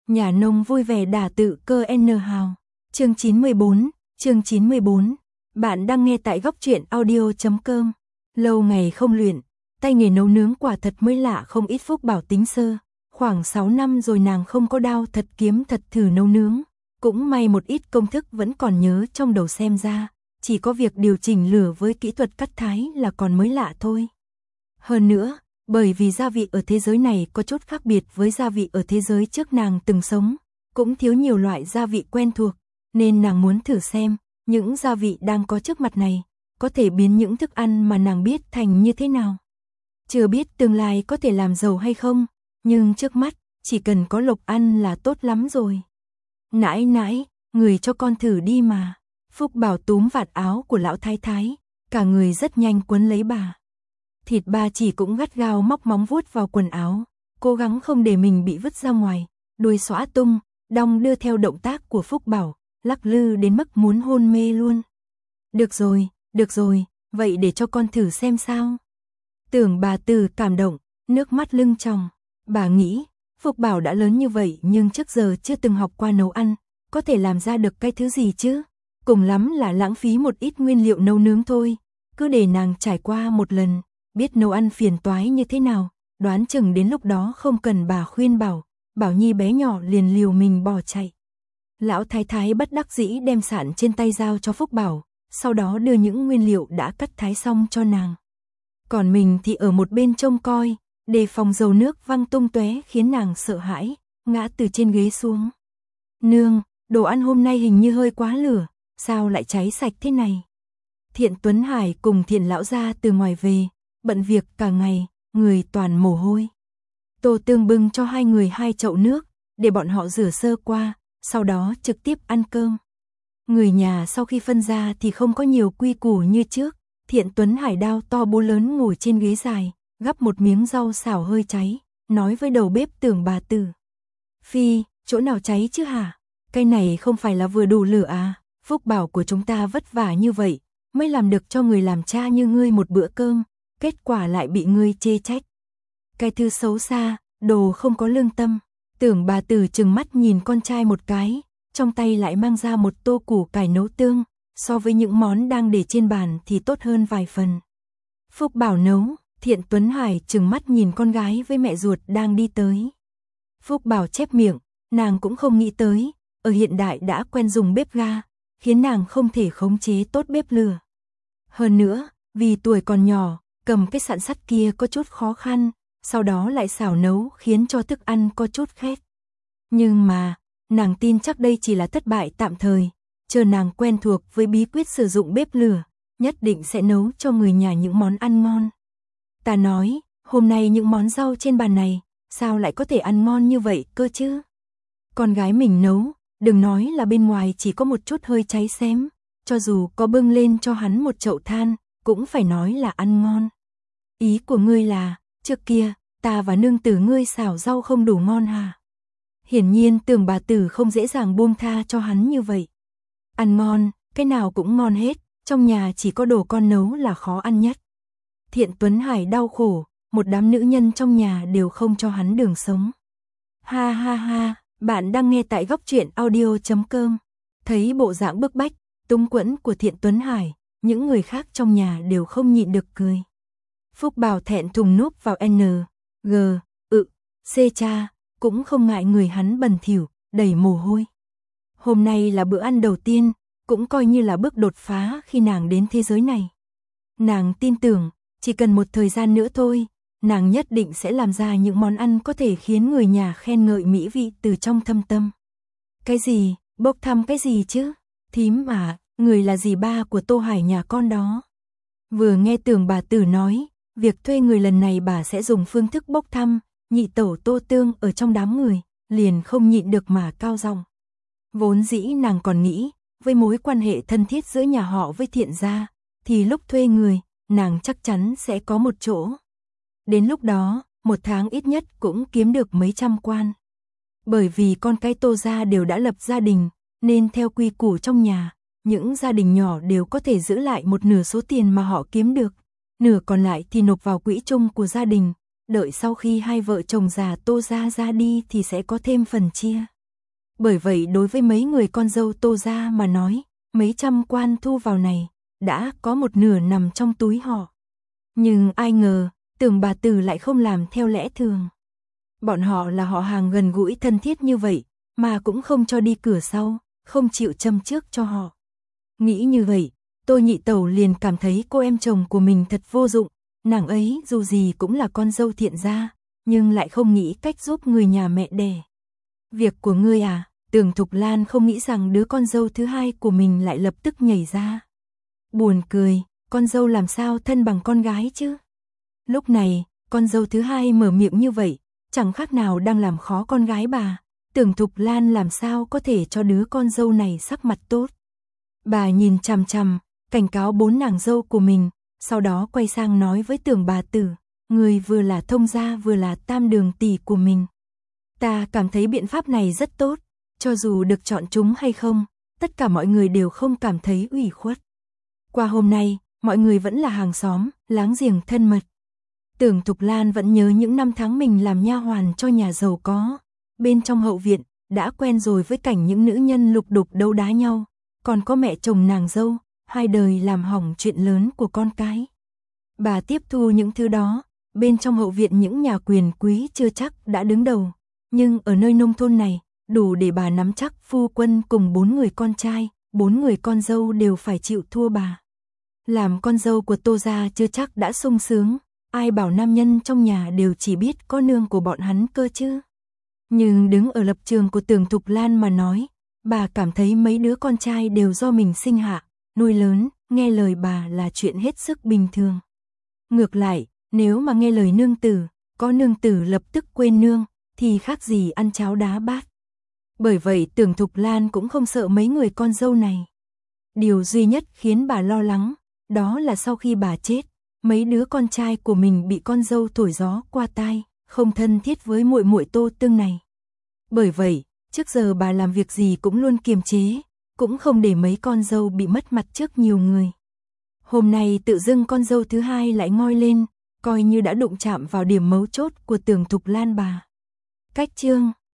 Nhà nông vui vẻ đả tự cơ N hào. Chương 94. Bạn đang nghe tại góc truyện audio.com. Lâu ngày không luyện, tay nghề nấu nướng quả thật mới lạ không ít. Phúc Bảo tính sơ, khoảng 6 năm rồi nàng không có đao thật kiếm thật thử nấu nướng. Cũng may một ít công thức vẫn còn nhớ trong đầu, xem ra chỉ có việc điều chỉnh lửa với kỹ thuật cắt thái là còn mới lạ thôi. Hơn nữa, bởi vì gia vị ở thế giới này có chút khác biệt với gia vị ở thế giới trước nàng từng sống, cũng thiếu nhiều loại gia vị quen thuộc, nên nàng muốn thử xem những gia vị đang có trước mặt này có thể biến những thức ăn mà nàng biết thành như thế nào. Chưa biết tương lai có thể làm giàu hay không, nhưng trước mắt chỉ cần có lộc ăn là tốt lắm rồi. Nãi nãi, người cho con thử đi mà. Phúc Bảo túm vạt áo của lão thái thái, cả người rất nhanh quấn lấy bà. Thịt ba chỉ cũng gắt gao móc móng vuốt vào quần áo, cố gắng không để mình bị vứt ra ngoài, đuôi xõa tung, đong đưa theo động tác của Phúc Bảo, lắc lư đến mức muốn hôn mê luôn. Được rồi, vậy để cho con thử xem sao. Tưởng bà Từ cảm động, nước mắt lưng tròng. Bà nghĩ, Phúc Bảo đã lớn như vậy nhưng trước giờ chưa từng học qua nấu ăn, có thể làm ra được cái thứ gì chứ? Cùng lắm là lãng phí một ít nguyên liệu nấu nướng thôi, cứ để nàng trải qua một lần, biết nấu ăn phiền toái như thế nào, đoán chừng đến lúc đó không cần bà khuyên bảo, Bảo Nhi bé nhỏ liền liều mình bỏ chạy. Lão thái thái bất đắc dĩ đem sạn trên tay giao cho Phúc Bảo, sau đó đưa những nguyên liệu đã cắt thái xong cho nàng. Còn mình thì ở một bên trông coi, đề phòng dầu nước văng tung tóe khiến nàng sợ hãi, ngã từ trên ghế xuống. Nương, đồ ăn hôm nay hình như hơi quá lửa, sao lại cháy sạch thế này? Thiện Tuấn Hải cùng Thiện lão gia từ ngoài về, bận việc cả ngày, người toàn mồ hôi. Tô Tương bưng cho hai người 2 chậu nước, để bọn họ rửa sơ qua, sau đó trực tiếp ăn cơm. Người nhà sau khi phân ra thì không có nhiều quy củ như trước. Thiện Tuấn Hải đao to búa lớn ngồi trên ghế dài, gắp một miếng rau xào hơi cháy, nói với đầu bếp Tưởng bà Tử. Phi, chỗ nào cháy chứ hả? Cái này không phải là vừa đủ lửa à? Phúc Bảo của chúng ta vất vả như vậy, mới làm được cho người làm cha như ngươi một bữa cơm, kết quả lại bị ngươi chê trách. Cái thứ xấu xa, đồ không có lương tâm. Tưởng bà Tử trừng mắt nhìn con trai một cái, trong tay lại mang ra một tô củ cải nấu tương, so với những món đang để trên bàn thì tốt hơn vài phần. Phúc Bảo nấu, Thiện Tuấn Hải trừng mắt nhìn con gái với mẹ ruột đang đi tới. Phúc Bảo chép miệng, nàng cũng không nghĩ tới, ở hiện đại đã quen dùng bếp ga, khiến nàng không thể khống chế tốt bếp lửa. Hơn nữa, vì tuổi còn nhỏ, cầm cái sạn sắt kia có chút khó khăn, sau đó lại xào nấu khiến cho thức ăn có chút khét. Nhưng mà, nàng tin chắc đây chỉ là thất bại tạm thời, chờ nàng quen thuộc với bí quyết sử dụng bếp lửa, nhất định sẽ nấu cho người nhà những món ăn ngon. Ta nói, hôm nay những món rau trên bàn này, sao lại có thể ăn ngon như vậy cơ chứ? Con gái mình nấu, đừng nói là bên ngoài chỉ có một chút hơi cháy xém, cho dù có bưng lên cho hắn một chậu than, cũng phải nói là ăn ngon. Ý của ngươi là, trước kia, ta và nương tử ngươi xào rau không đủ ngon hả? Hiển nhiên Tưởng bà Tử không dễ dàng buông tha cho hắn như vậy. Ăn ngon, cái nào cũng ngon hết, trong nhà chỉ có đồ con nấu là khó ăn nhất. Thiện Tuấn Hải đau khổ, một đám nữ nhân trong nhà đều không cho hắn đường sống. Ha ha ha, bạn đang nghe tại góc truyện audio.com. Thấy bộ dạng bức bách, túng quẫn của Thiện Tuấn Hải, những người khác trong nhà đều không nhịn được cười. Phúc Bảo thẹn thùng núp vào C cha, cũng không ngại người hắn bẩn thỉu, đầy mồ hôi. Hôm nay là bữa ăn đầu tiên, cũng coi như là bước đột phá khi nàng đến thế giới này. Nàng tin tưởng, chỉ cần một thời gian nữa thôi, nàng nhất định sẽ làm ra những món ăn có thể khiến người nhà khen ngợi mỹ vị từ trong thâm tâm. Cái gì, bốc thăm cái gì chứ? Thím à, người là dì ba của Tô Hải nhà con đó. Vừa nghe Tưởng bà Tử nói, việc thuê người lần này bà sẽ dùng phương thức bốc thăm, nhị tẩu Tô Tương ở trong đám người, liền không nhịn được mà cao giọng. Vốn dĩ nàng còn nghĩ, với mối quan hệ thân thiết giữa nhà họ với Thiện gia, thì lúc thuê người, nàng chắc chắn sẽ có một chỗ. Đến lúc đó, một tháng ít nhất cũng kiếm được mấy trăm quan. Bởi vì con cái Tô gia đều đã lập gia đình, nên theo quy củ trong nhà, những gia đình nhỏ đều có thể giữ lại một nửa số tiền mà họ kiếm được, nửa còn lại thì nộp vào quỹ chung của gia đình, đợi sau khi hai vợ chồng già Tô gia ra đi thì sẽ có thêm phần chia. Bởi vậy đối với mấy người con dâu Tô gia mà nói, mấy trăm quan thu vào này, đã có một nửa nằm trong túi họ. Nhưng ai ngờ, Tưởng bà Tử lại không làm theo lẽ thường. Bọn họ là họ hàng gần gũi thân thiết như vậy, mà cũng không cho đi cửa sau, không chịu châm trước cho họ. Nghĩ như vậy, Tô Nhị Tẩu liền cảm thấy cô em chồng của mình thật vô dụng, nàng ấy dù gì cũng là con dâu thiện gia, nhưng lại không nghĩ cách giúp người nhà mẹ đẻ. Việc của ngươi à? Tưởng Thục Lan không nghĩ rằng đứa con dâu thứ hai của mình lại lập tức nhảy ra. Buồn cười, con dâu làm sao thân bằng con gái chứ? Lúc này, con dâu thứ hai mở miệng như vậy, chẳng khác nào đang làm khó con gái bà. Tưởng Thục Lan làm sao có thể cho đứa con dâu này sắc mặt tốt. Bà nhìn chằm chằm, cảnh cáo 4 nàng dâu của mình, sau đó quay sang nói với Tưởng bà Tử, người vừa là thông gia vừa là tam đường tỷ của mình. Ta cảm thấy biện pháp này rất tốt, cho dù được chọn chúng hay không, tất cả mọi người đều không cảm thấy ủy khuất. Qua hôm nay, mọi người vẫn là hàng xóm, láng giềng thân mật. Tưởng Thục Lan vẫn nhớ những năm tháng mình làm nha hoàn cho nhà giàu có. Bên trong hậu viện, đã quen rồi với cảnh những nữ nhân lục đục đấu đá nhau. Còn có mẹ chồng nàng dâu, hai đời làm hỏng chuyện lớn của con cái. Bà tiếp thu những thứ đó, bên trong hậu viện những nhà quyền quý chưa chắc đã đứng đầu. Nhưng ở nơi nông thôn này, đủ để bà nắm chắc phu quân cùng 4 người con trai, 4 người con dâu đều phải chịu thua bà. Làm con dâu của Tô gia chưa chắc đã sung sướng, ai bảo nam nhân trong nhà đều chỉ biết có nương của bọn hắn cơ chứ. Nhưng đứng ở lập trường của Tưởng Thục Lan mà nói, bà cảm thấy mấy đứa con trai đều do mình sinh hạ, nuôi lớn, nghe lời bà là chuyện hết sức bình thường. Ngược lại, nếu mà nghe lời nương tử, có nương tử lập tức quên nương, thì khác gì ăn cháo đá bát. Bởi vậy Tưởng Thục Lan cũng không sợ mấy người con dâu này. Điều duy nhất khiến bà lo lắng, đó là sau khi bà chết, mấy đứa con trai của mình bị con dâu thổi gió qua tai, không thân thiết với muội muội Tô Tương này. Bởi vậy, trước giờ bà làm việc gì cũng luôn kiềm chế, cũng không để mấy con dâu bị mất mặt trước nhiều người. Hôm nay tự dưng con dâu thứ hai lại ngoi lên, coi như đã đụng chạm vào điểm mấu chốt của Tưởng Thục Lan bà. Cách chương